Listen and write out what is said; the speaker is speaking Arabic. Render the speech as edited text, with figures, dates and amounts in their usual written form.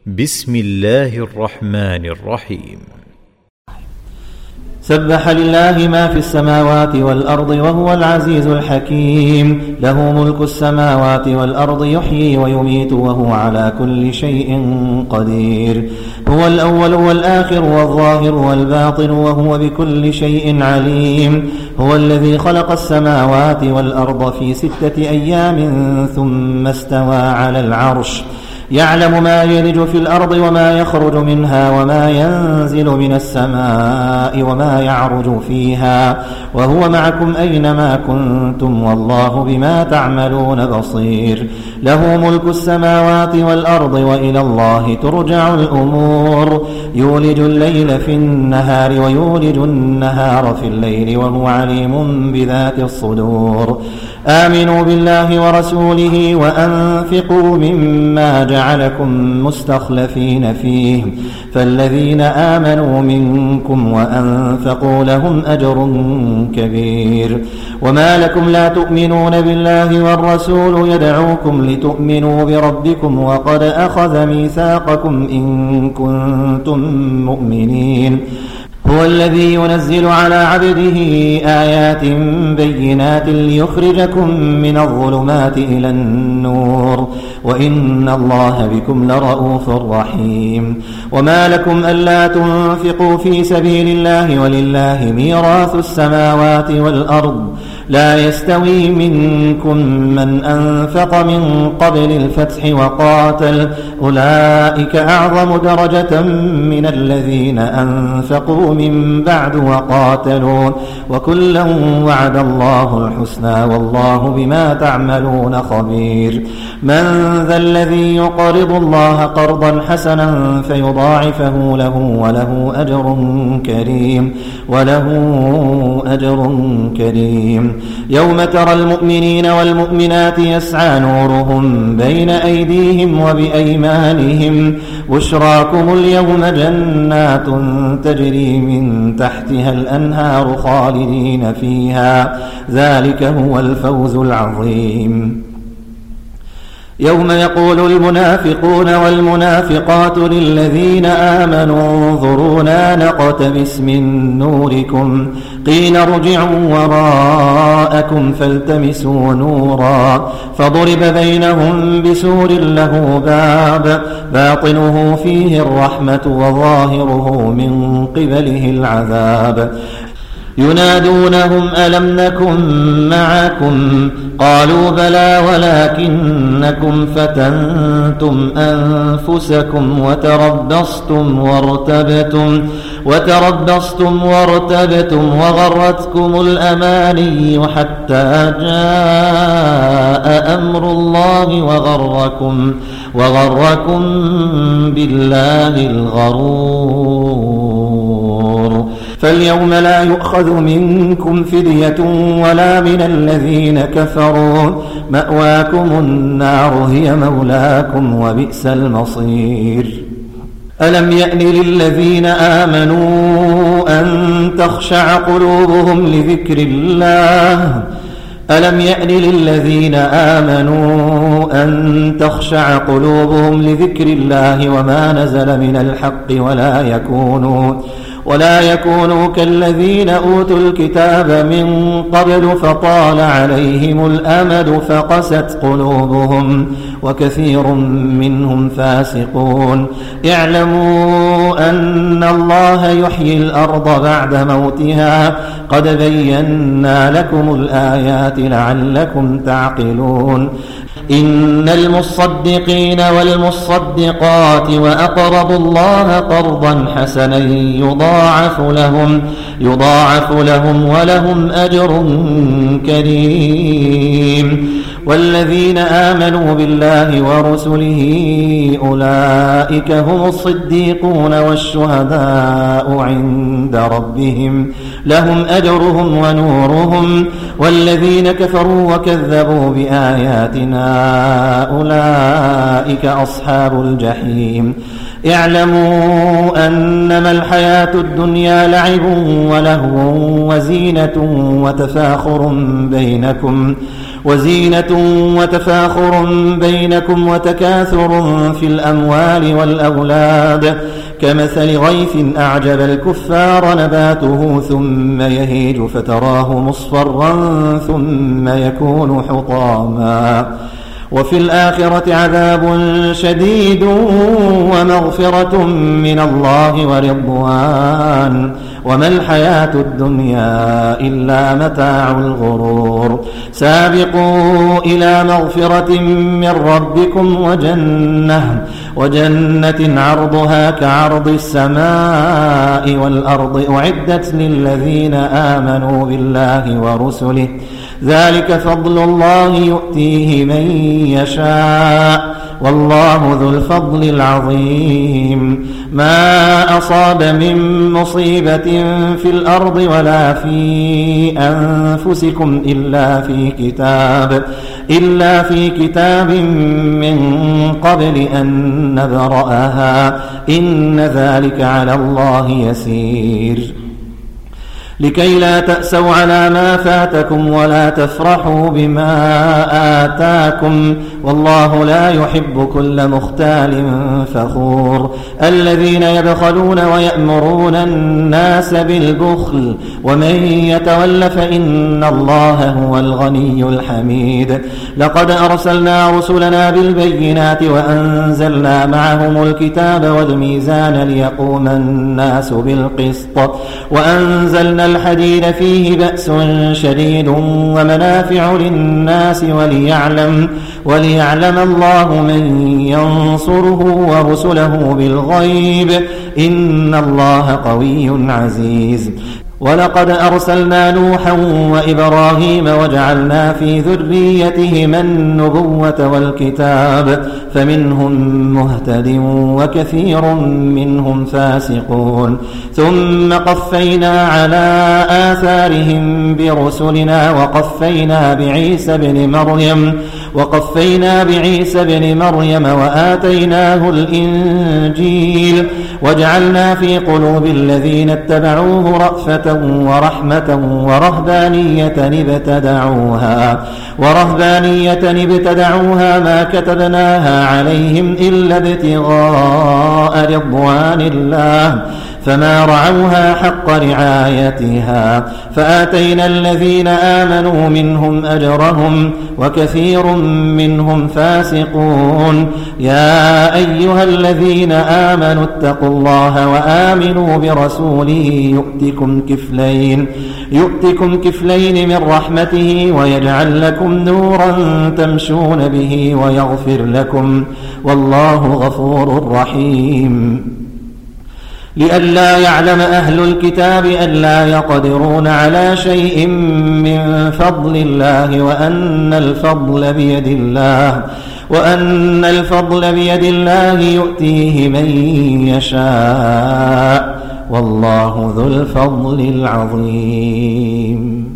بسم الله الرحمن الرحيم. سبح لله ما في السماوات والأرض وهو العزيز الحكيم. له ملك السماوات والأرض يحيي ويميت وهو على كل شيء قدير. هو الأول والآخر والظاهر والباطن وهو بكل شيء عليم. هو الذي خلق السماوات والأرض في 6 أيام ثم استوى على العرش. يعلم ما يلج في الأرض وما يخرج منها وما ينزل من السماء وما يعرج فيها وهو معكم أينما كنتم والله بما تعملون بصير. له ملك السماوات والأرض وإلى الله ترجع الأمور. يولج الليل في النهار ويولج النهار في الليل وهو عليم بذات الصدور. آمنوا بالله ورسوله وأنفقوا مما جعلكم مستخلفين فيه فالذين آمنوا منكم وأنفقوا لهم أجر كبير. وما لكم لا تؤمنون بالله والرسول يدعوكم لتؤمنوا بربكم وقد أخذ ميثاقكم إن كنتم مؤمنين. هو الذي ينزل على عبده آيات بينات ليخرجكم من الظلمات إلى النور وإن الله بكم لرؤوف رحيم. وما لكم ألا تنفقوا في سبيل الله ولله ميراث السماوات والأرض لا يستوي منكم من أنفق من قبل الفتح وقاتل أولئك أعظم درجة من الذين أنفقوا من بعد وقاتلوا وكلا وعد الله الحسنى والله بما تعملون خبير. من ذا الذي يقرض الله قرضا حسنا فيضاعفه له وله أجر كريم. يوم ترى المؤمنين والمؤمنات يسعى نورهم بين أيديهم وبأيمانهم بشراكم اليوم جنات تجري من تحتها الأنهار خالدين فيها ذلك هو الفوز العظيم. يوم يقول المنافقون والمنافقات للذين آمنوا انظرونا نقتبس من نوركم قيل ارجعوا وراءكم فالتمسوا نورا فضرب بينهم بسور له باب باطنه فيه الرحمة وظاهره من قبله العذاب. ينادونهم ألم نكن معكم قالوا بلى ولكنكم فتنتم أنفسكم وتربصتم وارتبتم وغرتكم الأماني حتى جاء أمر الله وغركم بالله الغرور. فاليوم لا يؤخذ منكم فدية ولا من الذين كفروا مأواكم النار هي مولاكم وبئس المصير. ألم يأن للذين آمنوا أن تخشع قلوبهم لذكر الله وما نزل من الحق ولا يكونوا كالذين أوتوا الكتاب من قبل فطال عليهم الأمد فقست قلوبهم وكثير منهم فاسقون. اعلموا أن الله يحيي الأرض بعد موتها قد بينا لكم الآيات لعلكم تعقلون. إن المصدقين والمصدقات وأقرضوا الله قرضا حسنا يضاعف لهم ولهم أجر كريم. والذين آمنوا بالله ورسله أولئك هم الصديقون والشهداء عند ربهم لهم أجرهم ونورهم. والذين كفروا وكذبوا بآياتنا أولئك أصحاب الجحيم. اعلموا أنما الحياة الدنيا لعب ولهو وتفاخر بينكم وتكاثر في الأموال والأولاد كمثل غيث أعجب الكفار نباته ثم يهيج فتراه مصفرا ثم يكون حطاما وفي الآخرة عذاب شديد ومغفرة من الله ورضوان وما الحياة الدنيا إلا متاع الغرور سابقوا إلى مغفرة من ربكم وجنة عرضها كعرض السماء والأرض أعدت للذين آمنوا بالله ورسله ذلك فضل الله يؤتيه من يشاء والله ذو الفضل العظيم ما أصاب من مصيبة في الأرض ولا في أنفسكم إلا في كتاب من قبل أن نبرأها إن ذلك على الله يسير لكي لا تأسوا على ما فاتكم ولا تفرحوا بما آتاكم والله لا يحب كل مختال فخور الذين يبخلون ويأمرون الناس بالبخل ومن يتول فإن الله هو الغني الحميد لقد أرسلنا رسلنا بالبينات وأنزلنا معهم الكتاب والميزان ليقوم الناس بالقسط وأنزلنا الحديد فيه بأس شديد ومنافع للناس وليعلم الله من ينصره ورسله بالغيب إن الله قوي عزيز ولقد أرسلنا نوحا وإبراهيم وجعلنا في ذريتهما النبوة والكتاب فمنهم مهتد وكثير منهم فاسقون ثم قفينا على آثارهم برسلنا وقفينا بعيسى بن مريم وآتيناه الإنجيل وجعلنا في قلوب الذين اتبعوه رأفة ورحمة ورهبانية ابتدعوها ما كتبناها عليهم إلا ابتغاء رضوان الله فما رعوها حق رعايتها فآتينا الذين آمنوا منهم أجرهم وكثير منهم فاسقون يا أيها الذين آمنوا اتقوا الله وآمنوا برسوله يؤتكم كفلين من رحمته ويجعل لكم نورا تمشون به ويغفر لكم والله غفور رحيم لئلا يعلم أهل الكتاب ألا يقدرون على شيء من فضل الله وأن الفضل بيد الله يؤتيه من يشاء والله ذو الفضل العظيم